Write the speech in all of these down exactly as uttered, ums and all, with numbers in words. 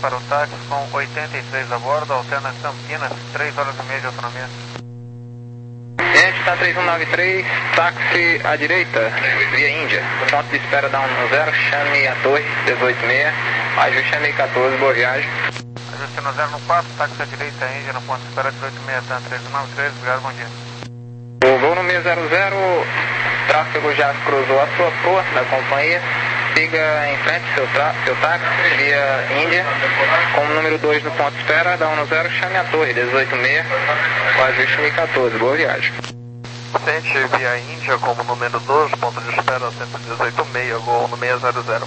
para o táxi com oitenta e três a bordo, alterna Campinas, três horas e meia de autonomia. Gente, está três um nove três, táxi à direita, via Índia. Ponto de espera dá um zero, chame a torre, dezoito seis, ajuste a mil e quatorze, boa viagem. Ajuste no zero no quatro, táxi à direita, Índia, no ponto de espera dezoito seis, TAM três um nove três, obrigado, bom dia. O voo no seis zero zero, tráfego já cruzou a sua proa da companhia. Siga em frente seu, seu táxi via Índia, com o número dois no ponto de espera, dá um no zero, chame a torre, dezoito seis, com ajuste mil e quatorze, boa viagem. Sente via Índia como número dois, ponto de espera cento e dezoito seis, voo no seis zero zero.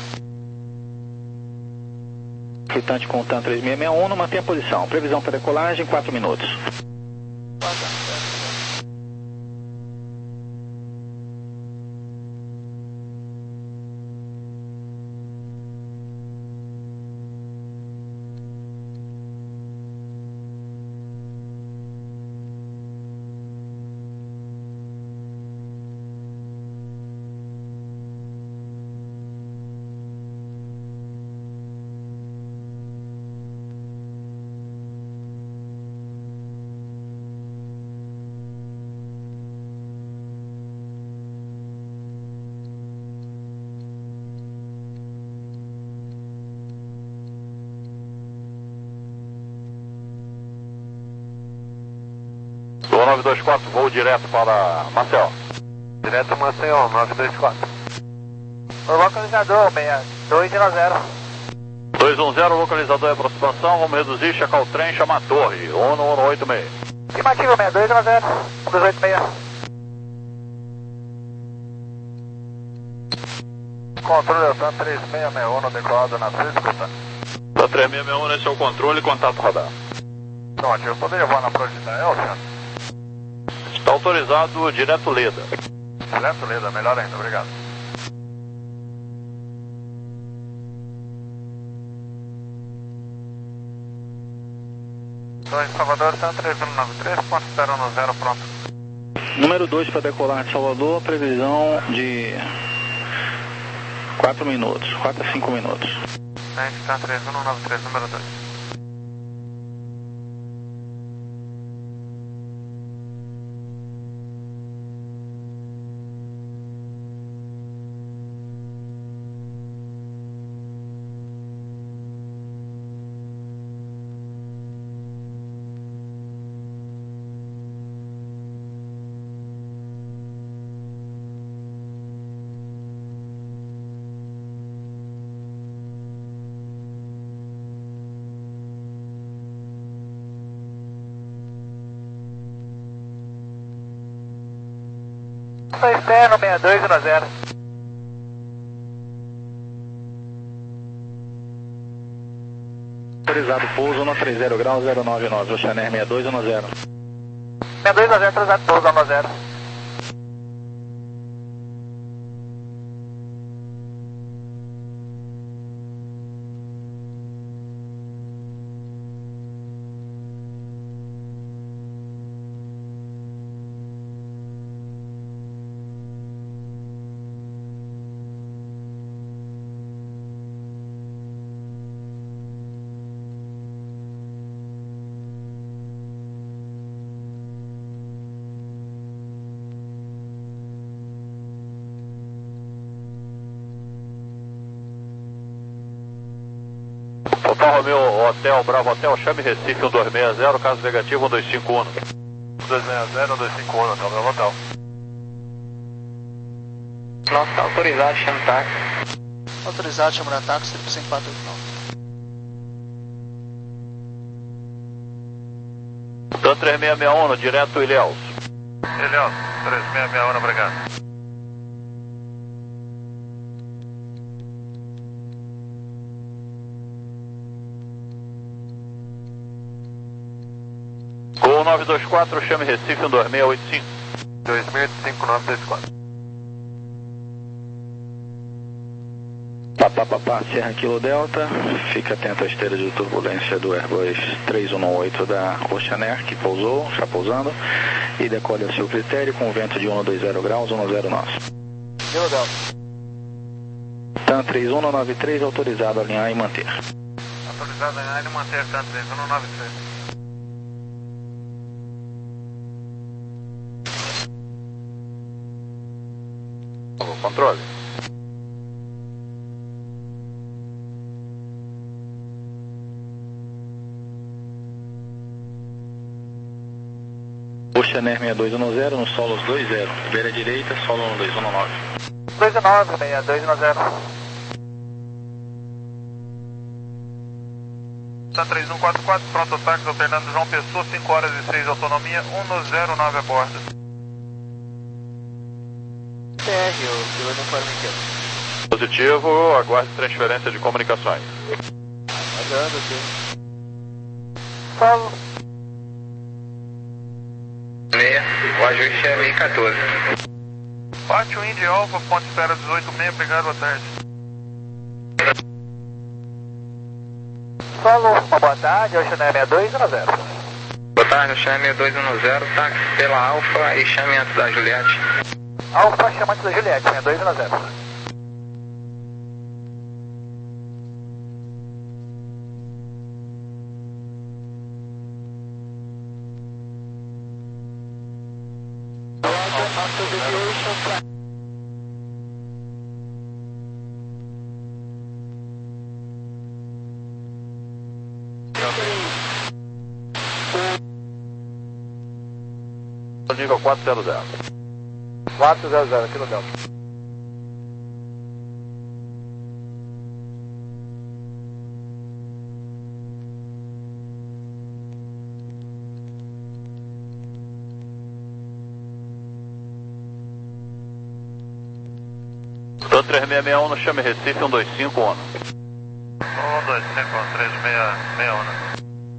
Flutuante com o TAM três seis seis um, mantenha a posição. Previsão para decolagem, quatro minutos. nove dois quatro, voo direto para Maceió. Direto Maceió, nove dois quatro. O localizador, seis dois um zero. dois um zero, localizador é aproximação, vamos reduzir, checar o trem, chamar a torre, um um oito seis. Estimativo, seis dois um zero, dezoito seis. Controle TAM três seis seis um, no decolado na Cisco, tá? TAM três seis seis um, esse é o controle, contato radar. Pronto, eu poderia voar na Proa de Israel, senhor? Está autorizado direto Leda. Direto Leda, melhor ainda, obrigado. dois Salvador, TAM três um nove três, ponto zero no zero, pronto. Número dois para decolar de Salvador, previsão de quatro minutos, quatro a cinco minutos. TAM três um nove três, número dois. Sou externo, seis dois um zero. Autorizado pouso no três zero grau zero nove nove, Oceaner seis dois um zero. seis dois um zero, autorizado pouso um zero. Total Romeo Hotel, Bravo Hotel, chame Recife um dois seis zero, caso negativo um dois cinco um. um dois seis zero, um dois cinco um, Hotel Bravo Hotel. Nossa, tá autorizado, chama táxi. Autorizado, chama táxi, três cinco quatro oito nove. TAM três seis seis um, direto Ilhéus. Ilhéus, três seis seis um, obrigado. Gol nove dois quatro, chame Recife um dois seis oito cinco. dois seis cinco nove dois quatro. Papá, papá, Serra Kilo Delta, fica atento à esteira de turbulência do Airbus três um oito da Oceaner, que pousou, está pousando, e decole a seu critério com vento de cento e vinte graus, um zero nove. Kilo Delta. TAM três um nove três, autorizado a alinhar e manter. Autorizado a área manter canto três um nove três. Controle. Oceaner seis dois um zero no Solos dois zero, beira direita, solo um dois um nove. dois nove, seis dois um zero. três um quatro quatro, pronto táxi, alternando João Pessoa, cinco horas e seis, autonomia, um zero nove a bordo. T R, o piloto informe aqui. Positivo, aguarde transferência de comunicações. Aguardando aqui. Solo. meia, o ajuste é meio quatorze. Pátio Indy Alfa, ponte espera dezoito seis, obrigado, boa tarde. Solo, uma boa tarde, Oceaner seis dois um zero. Boa tarde, Oceaner seis dois um zero, táxi pela Alfa e chame antes da Juliette. Alfa, chamante da Juliette, seis dois um zero. Nível quatro zero zero. quatro zero zero, aqui no Delta. Tô três seis seis um no chame Recife um dois cinco um. um dois cinco um três seis seis um.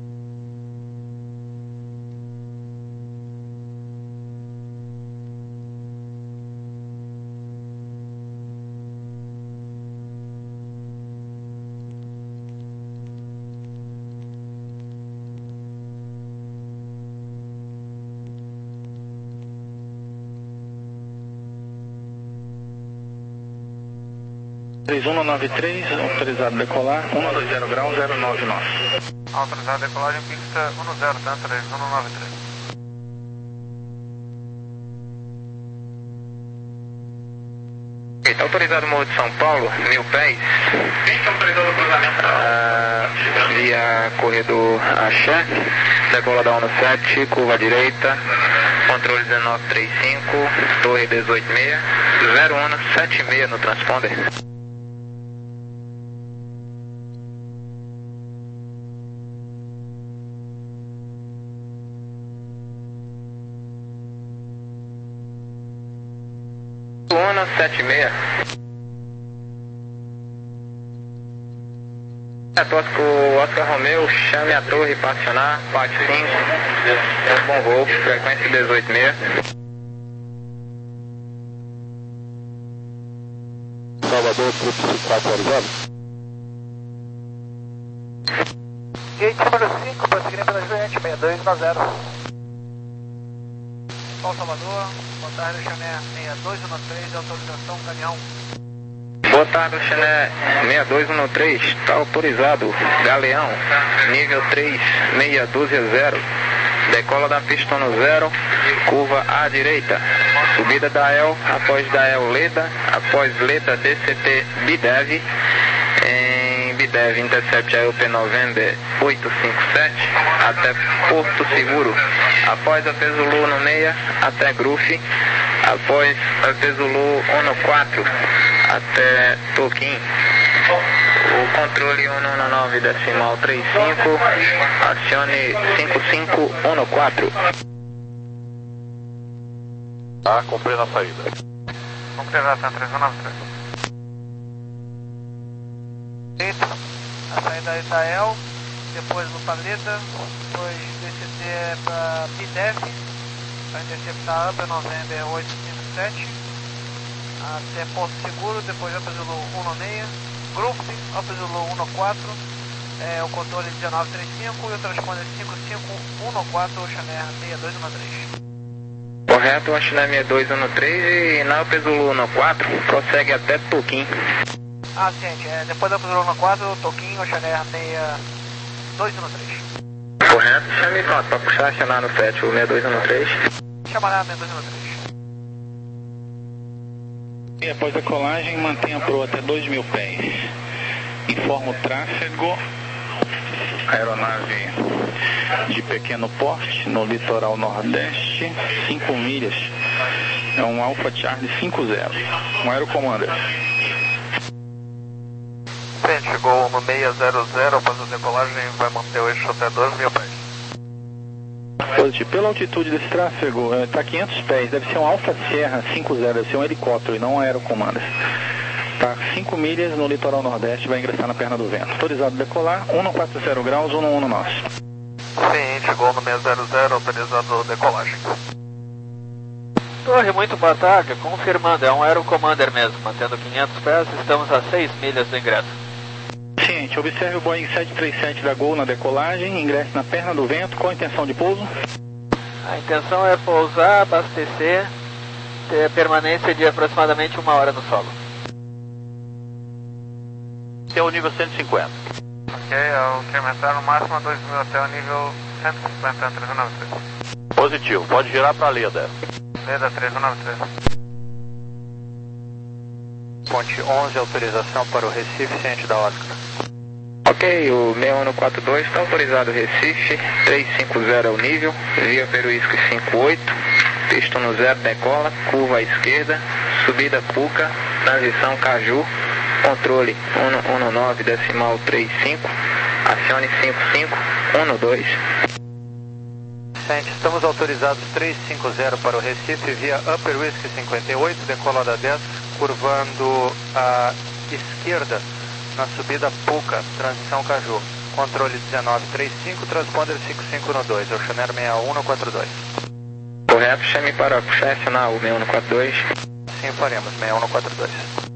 três um nove três, autorizado a decolar, um dois zero graus, zero nove nove. Autorizado a decolagem pista um zero três um nove três. Está autorizado o Morro de São Paulo, mil pés. Quem está autorizado o cruzamento? Ah, via corredor Axé, decola da um sete, curva direita, controle dezenove trinta e cinco, torre dezoito seis, zero um sete seis no transponder. um sete seis. Atóxico Oscar Romeo, chame a torre para acionar, parte cinco, é bom voo, frequência dezoito seis. Salvador, triplo quatro zero zero. Gate número cinco, prosseguindo pela Juliette, seis dois um zero. São Salvador, boa tarde, Oceaner seis dois um três, autorização caminhão. Boa tarde, Oceaner seis dois um três, está autorizado, Galeão, nível três seis um dois zero, decola da pista no zero, curva à direita, subida da E L, após da E L Leda, após Leda D C T Bidev, em Bidev intercept a E U P November oito cinco sete, até Porto Seguro, após a Pesulu no meia, até Grufe, após a Pesulu um quatro, até Toquim. O controle um nove decimal trinta e cinco, acione cinco cinco um quatro. Tá, cumprindo a saída. Concretização três um nove três. A saída da Itael, depois do Paleta, depois D C T para Bidev, para interceptar a Upper November oito cinco sete, até Porto Seguro, depois Upper Zulu um seis, Grupo Upper Zulu um quatro, é, o controle dezenove trinta e cinco e o transponder cinco cinco um quatro, Oceaner seis dois um três. Correto, Oceaner seis dois um três e na Upper Zulu um quatro prossegue até Toquim. Ah, ciente, é, depois da Zona quatro, Toquinho, Oceaner seis dois um três. Correto, chame pronto para puxar, acionar no FET o seis dois um três. Chama lá seis dois um três. E após a colagem, mantenha a proa até dois mil pés. Informa o tráfego. Aeronave de pequeno porte no litoral nordeste, cinco milhas. É um Alpha Charlie cinco zero. Um Aerocommander. Frente, chegou no seis zero zero, após a decolagem vai manter o eixo até dois mil pés. Positivo. Pela altitude desse tráfego, está quinhentos pés, deve ser um Alpha Sierra cinco zero, deve ser um helicóptero e não um Aerocommander. Está cinco milhas no litoral nordeste, vai ingressar na perna do vento. Autorizado a decolar, cento e quarenta graus, cento e um nosso. Sim, chegou no seis zero zero, autorizado a decolagem. Torre, muito boa tarde, confirmando, é um Aerocommander mesmo, mantendo quinhentos pés, estamos a seis milhas do ingresso. Ciente, observe o Boeing sete três sete da Gol na decolagem, ingresse na perna do vento, qual a intenção de pouso? A intenção é pousar, abastecer, ter permanência de aproximadamente uma hora no solo. Até o nível cento e cinquenta. Ok, ao incrementar no máximo a dois mil até o nível cento e cinquenta, três nove três. Positivo, pode girar para a Leda. Leda três nove três. Ponte onze, autorização para o Recife, ciente da Oscar. Ok, o seis um quatro dois está autorizado Recife, trezentos e cinquenta é o nível, via Peruísque cinco oito, pista no zero, decola, curva à esquerda, subida Puca, transição Caju, controle cento e nove decimal trinta e cinco, acione cinco cinco um dois. Ciente, estamos autorizados trezentos e cinquenta para o Recife, via Upper Whisky cinquenta e oito, decola da dez, curvando à esquerda na subida Puca, transição Caju, controle dezenove trinta e cinco, transponder cinco cinco um dois, Oceaner seis um quatro dois. Correto, chame para puxar e acionar o seis um quatro dois. Sim, faremos, seis um quatro dois.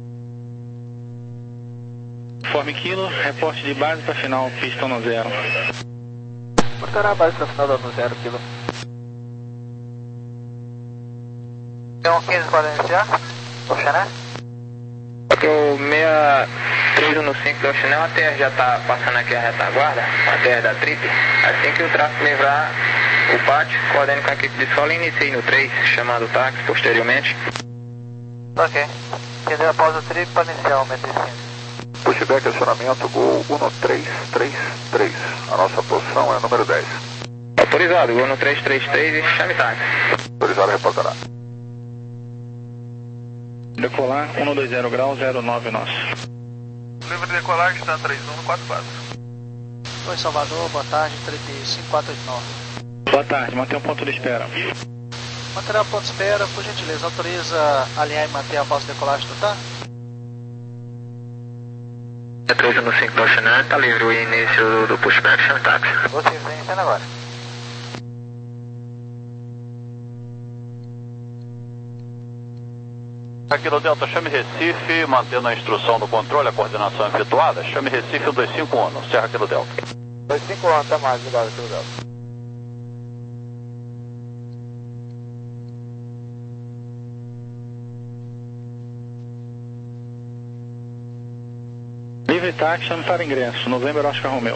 Informe Kilo, reporte de base para final, pista no zero. Portará a base para final no zero, quilo. Tem um quinze para iniciar, Oceaner. Ok, o seis três um cinco do Oceaner, a T R já está passando aqui a retaguarda, a T R da Trip. Assim que o tráfego livrar o pátio, coordene com a equipe de solo e inicie no três, chamando o táxi posteriormente. Ok. Entendeu após o trip para iniciar o meio cinco. Pushback, acionamento, Gol um três três três. A nossa posição é a número dez. Autorizado, Gol no três três três e chame táxi. Autorizado, reportará. Decolar, cento e vinte graus, zero nove nosso. Livre de decolagem está três um quatro quatro. Oi, Salvador, boa tarde, trinta e cinco quatro oito nove. Boa tarde, mantenha um ponto de espera. Manterá o ponto de espera, por gentileza, autoriza alinhar e manter a pausa de decolagem do T A? três um cinco do Oceaner, está livre o início do, do pushback, chame táxi. Você vem iniciando agora. Aqui no Delta, chame Recife, mantendo a instrução do controle, a coordenação efetuada. Chame Recife um dois cinco um, Serra aqui no Delta. dois cinco um, até mais, ligado aqui no Delta. Livre táxi, chame para ingresso, November Oscar Romeo.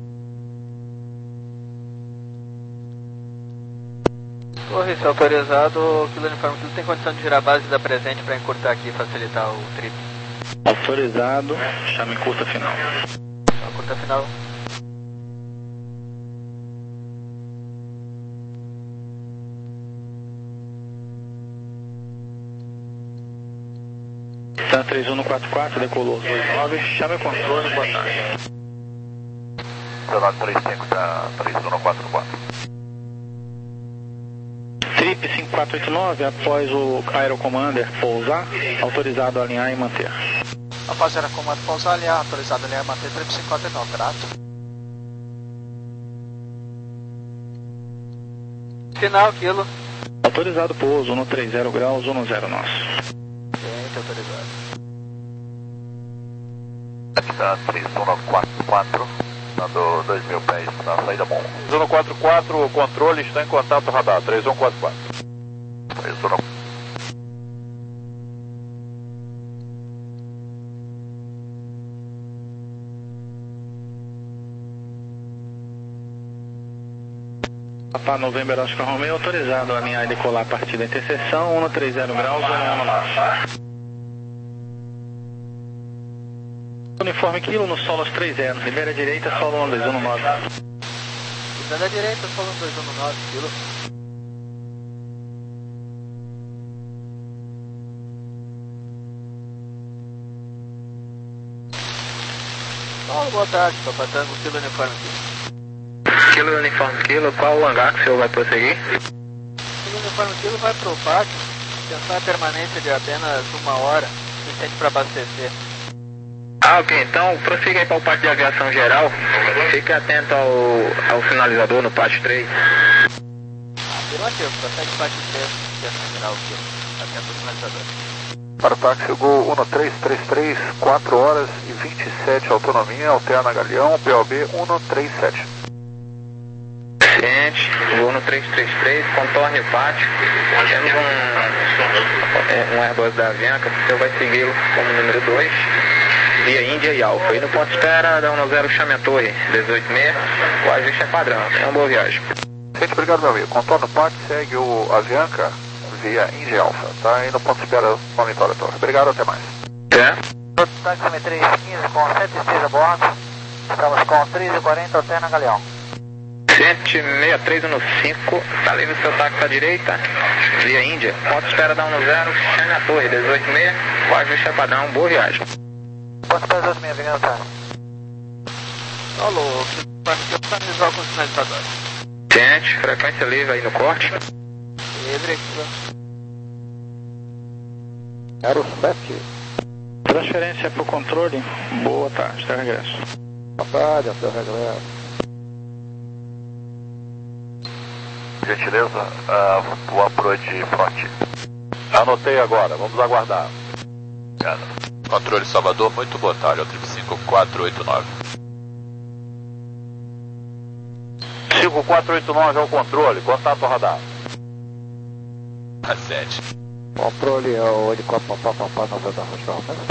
Torre, se autorizado, o Kilo Uniforme Kilo tem condição de girar a base da presente para encurtar aqui e facilitar o trip. Autorizado, chame curta final. Então, curta final. Tá três um quatro quatro, decolou dois nove, chame o controle, boa tarde. Dezenove trinta e cinco, tá três um quatro quatro. Trip cinco quatro oito nove, após o Aerocommander pousar, autorizado a alinhar e manter. Após o Aerocommander pousar, alinhar, autorizado a alinhar e manter, trip cinco quatro oito nove, grato. Final, Kilo. Autorizado pouso no trinta graus, um zero nosso. Gente, autorizado. Aqui está três um quatro quatro, dando dois mil pés na saída bom. três um quatro quatro, o controle está em contato radar, três um quatro quatro. três um. Papa November Oscar Romeo, autorizado a alinhar e decolar a partir da interseção, cento e trinta graus, zero um nove. Uniforme Kilo no solo três zero, libera a direita, solo um dois um nove. Libera a direita, solo um dois um nove, Kilo. Oh, boa tarde, Papa Tango, Kilo Uniforme Kilo. Kilo Uniforme Kilo, qual o hangar que o senhor vai prosseguir? Kilo Uniforme Kilo vai pro pátio, tentar a permanência de apenas uma hora, suficiente para abastecer. Ah, ok, então prossiga aí para o pátio de aviação geral, fique atento ao, ao sinalizador no pátio três. Ah, afirmativo, prossegue pátio três, aviação geral, Kilo, atento ao sinalizador. Para o táxi Gol um três três três, quatro horas e vinte e sete autonomia, alterna Galeão, P O B um três sete. Ciente, Gol um três três três, contorne o pátio, temos um, um Airbus da Avianca, o senhor vai segui-lo como número dois, via Índia e Alfa. E no ponto espera, dá um zero, chame a torre, dezoito seis, o ajuste é padrão, é uma boa viagem. Gente, obrigado, meu amigo. Contorno o pátio, segue o Avianca via Índia e Alfa, tá? E no ponto espera, monitora a torre. Obrigado, até mais. É? Taximetria quinze com sete e seis a bordo, estamos com treze e quarenta, alterna Galeão. cento e sessenta e três cinco, está livre o seu táxi à direita, via Índia, ponto espera dá um zero, chame a torre, dezoito seis, o ajuste é padrão, boa viagem. Ponto espera dezoito seis, Avenida Antônio. Alô, Uniforme Kilo está visual com o sinalizador. Ciente, frequência livre aí no corte. Livre, Kilo. zero sete. Transferência para o controle. Boa tarde, até regresso. Boa tarde, até regresso. Gentileza, uh, o approach front. Anotei agora, vamos aguardar. Obrigado. Controle Salvador, muito boa tarde, ao triplo cinco quatro oito nove. cinco quatro oito nove é o controle, contato radar. A sete. Controle é o helicóptero Papapá November Oscar Romeo.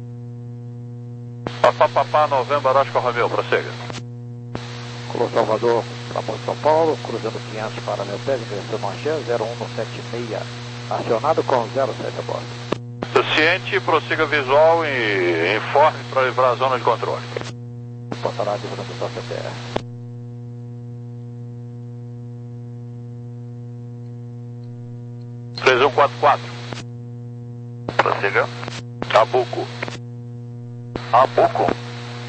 Papapá November Oscar Romeo, prossiga. Cruz Salvador, para São Paulo, cruzando quinhentos para Leopés, direção Manchê, zero um sete seis, acionado com zero sete a bordo. Ciente, prossiga visual e informe para livrar a zona de controle. Passará divulgando sua C T R. três um quatro quatro. Prossiga. Abuco. Abuco.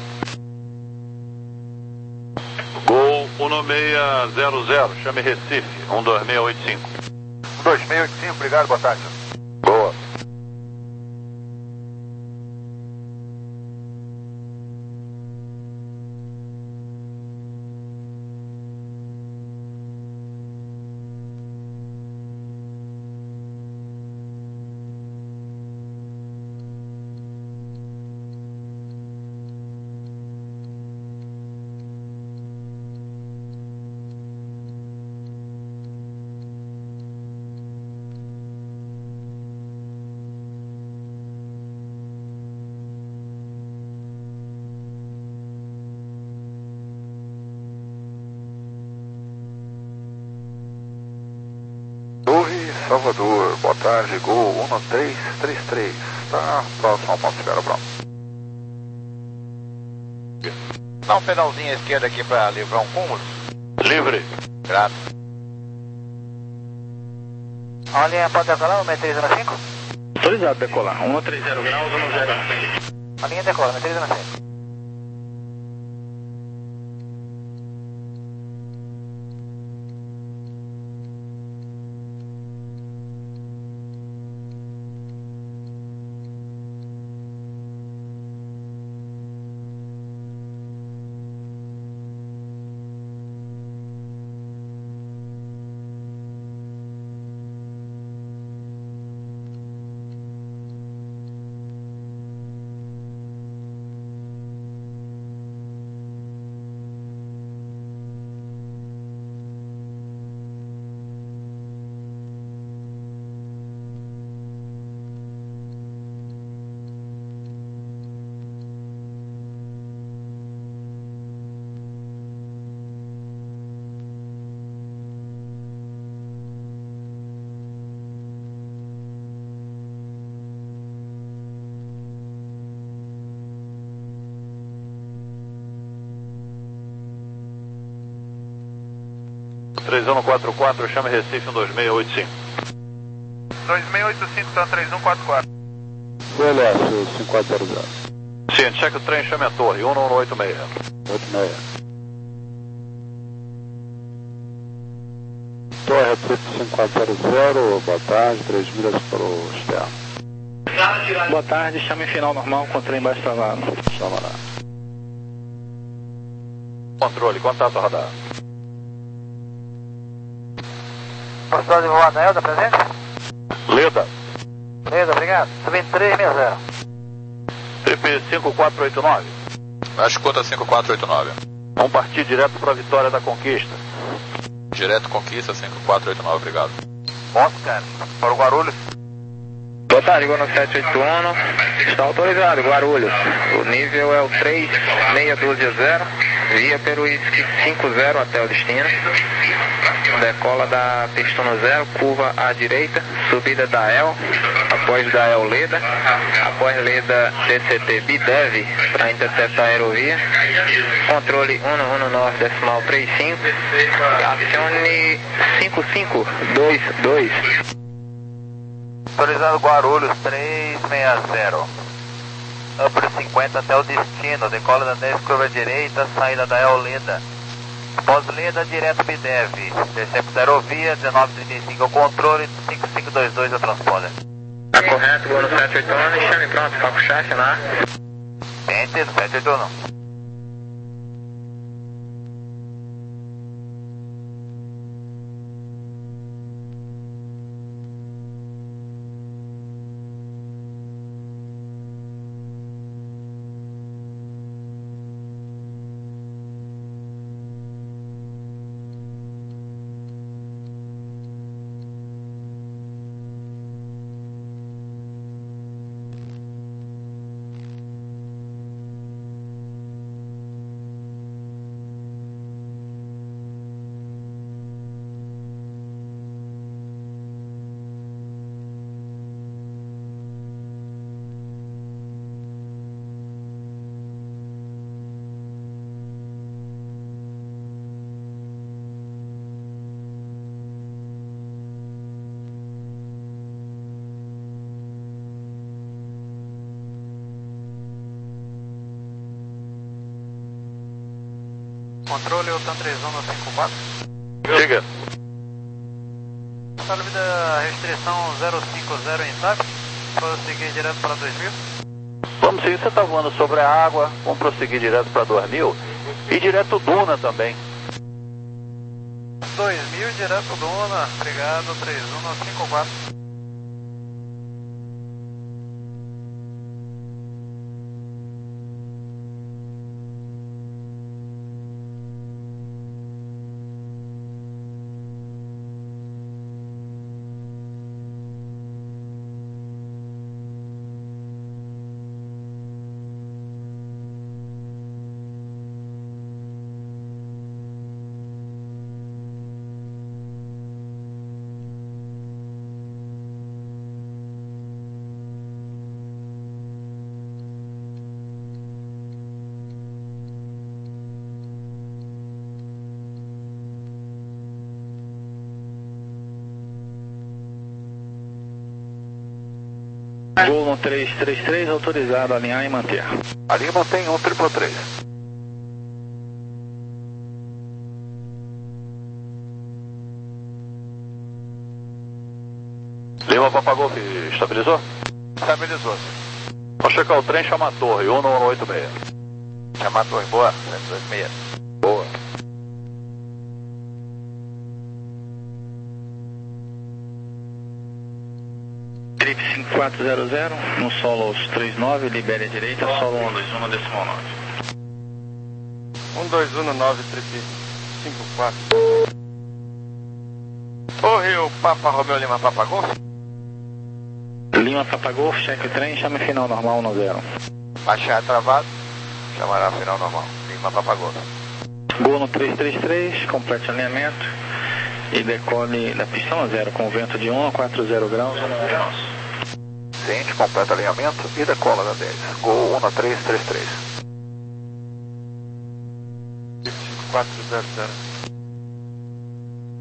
Gol um seis zero zero, chame Recife, um dois seis oito cinco. um dois seis oito cinco, obrigado, boa tarde. Boa. Salvador, boa tarde, Gol um três três três, tá próximo ao ponto de espera, pronto. Dá um pedalzinho à esquerda aqui para livrar um cúmulo. Livre. Grato. A linha pode decolar, um três zero cinco? Autorizado decolar, um três zero graus, um zero cinco. A linha decola, um três zero cinco. três um quatro quatro, chame Recife um dois seis oito cinco. dois seis oito cinco, tá três um quatro quatro. C L S cinco quatro zero zero. Sim, cheque o trem, chame a torre, um um oito seis. oito seis. Torre Recife cinco quatro zero zero, boa tarde, três milhas para o externo. Boa tarde, chame final normal com trem baixo travado. Chama lá. Controle, contato radar. Velocidade de voada Elda, presente? Leda, Beleza, obrigado. Subindo três seis zero. trip cinco quatro oito nove. Baixo conta cinco quatro oito nove. Vamos partir direto para a Vitória da Conquista. Direto Conquista cinco quatro oito nove, obrigado. Oscar, para o Guarulhos. Boa tarde, Guarulhos sete oito um, está autorizado, Guarulhos. O nível é o três seis um dois zero, via pelo Whisky cinco zero até o destino. Decola da Pistono zero, curva à direita, subida da El, após da El Leda, após Leda D C T Bidev para interceptar a aerovia. Controle um um nove decimal trinta e cinco, acione cinco cinco dois dois. Autorizado Guarulhos três seis zero. Upper cinquenta até o destino. Decola da dez, curva direita, saída da El Leda. Pós-Leda, direto Bidev. Intercepta a aerovia, dezenove trinta e cinco ao controle, cinco cinco dois dois ao transponder. Tá correto, Guarulhos sete oito um, chame pronto, foco chefe na. Entendido, sete oito um. Controle Otan três um no cinco quatro. Diga. Está devido restrição zero cinco zero em T A P, prosseguir direto para dois mil. Vamos seguir, você está voando sobre a água, vamos prosseguir direto para dois mil e direto Duna também. dois mil direto Duna, obrigado, três um no cinco quatro. Voo no três três três, autorizado a alinhar e manter. A linha mantém um triplo três. Lima Papagolf, estabilizou? Estabilizou-se. Vamos checar o trem, chama a torre, um um oito seis. Chama a torre, boa, sete dois seis. Boa. Trip cinco quatro zero zero, no solo aos três nove, libere a direita, solo um dois um decimal nove. um dois um nove, trip cinco quatro. Torre, o Papa Romeu Lima Papagolf. Lima Papagolf, cheque o trem, chame final normal um zero. Baixar travado, chamará final normal. Lima Papagolf. Gol no três três três, complete alinhamento e decole da pistão zero com vento de um a quatro zero graus, um graus. Ciente, completa alinhamento e decola da dez. Gol um no três três três. cinco quatro zero zero.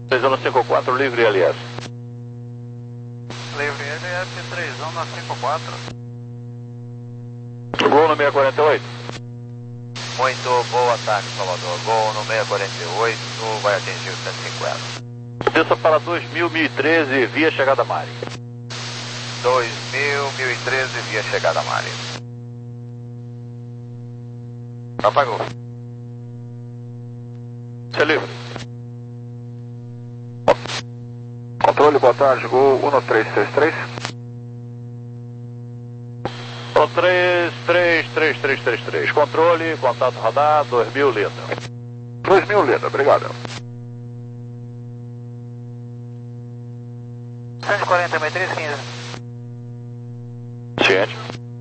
três um cinco quatro, livre L S. Livre L S três um cinco quatro. Gol no seis quatro oito. Muito boa tarde, Salvador. Gol no seis quatro oito, vai atingir o cento e cinquenta. Desça para dois mil, mil e treze, via chegada Mari. dois mil, mil e treze, via chegada Mari. Apagou. Você é livre. Controle, boa tarde, Gol um três seis três. um três três três três três três. Controle, contato radar, dois mil, Leda. dois mil, Leda, obrigado. cento e quarenta, meio três quinze. Ciente.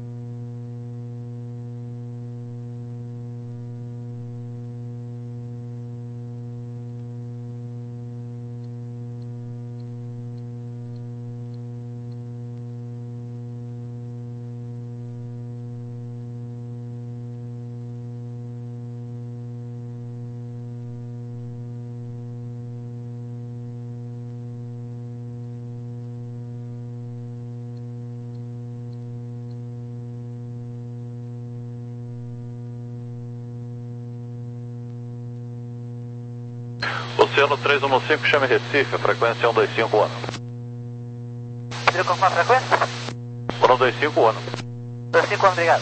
Oceano três um cinco, chame Recife, a frequência um dois cinco ano. Pediu com qual frequência? um dois cinco ano. dois cinco ano, obrigado.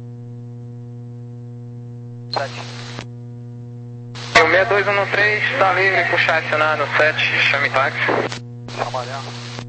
sete. O seis dois um três está livre, puxar acionado sete, chame táxi. Trabalhar.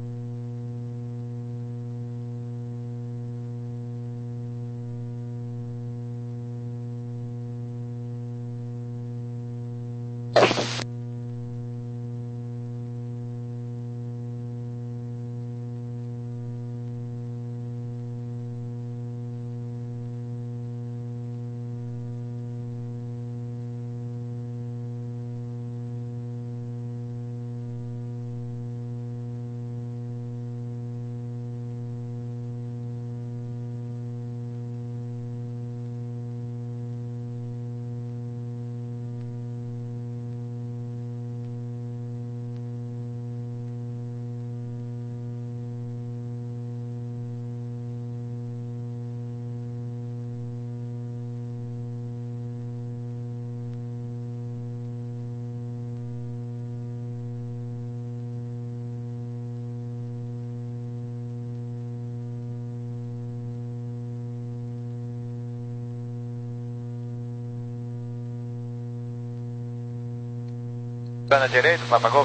Na direita, apagou?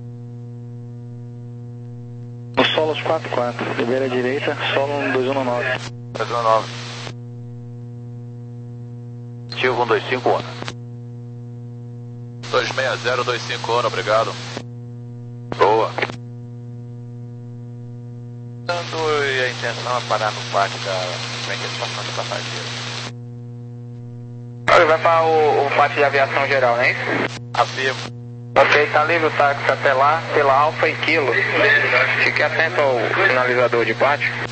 No Solos quatro quatro, libera a direita, solo um dois um nove. dois um nove. Ativo um dois cinco ano. dois seis zero dois cinco ano, obrigado. Boa. E a intenção é parar no pátio da frente de estação de passageiros. Ele vai para o, o pátio de aviação geral, não é isso? Afirmo. Ok, tá livre o táxi até lá, pela Alfa e Kilo. Fique atento ao sinalizador de pátio.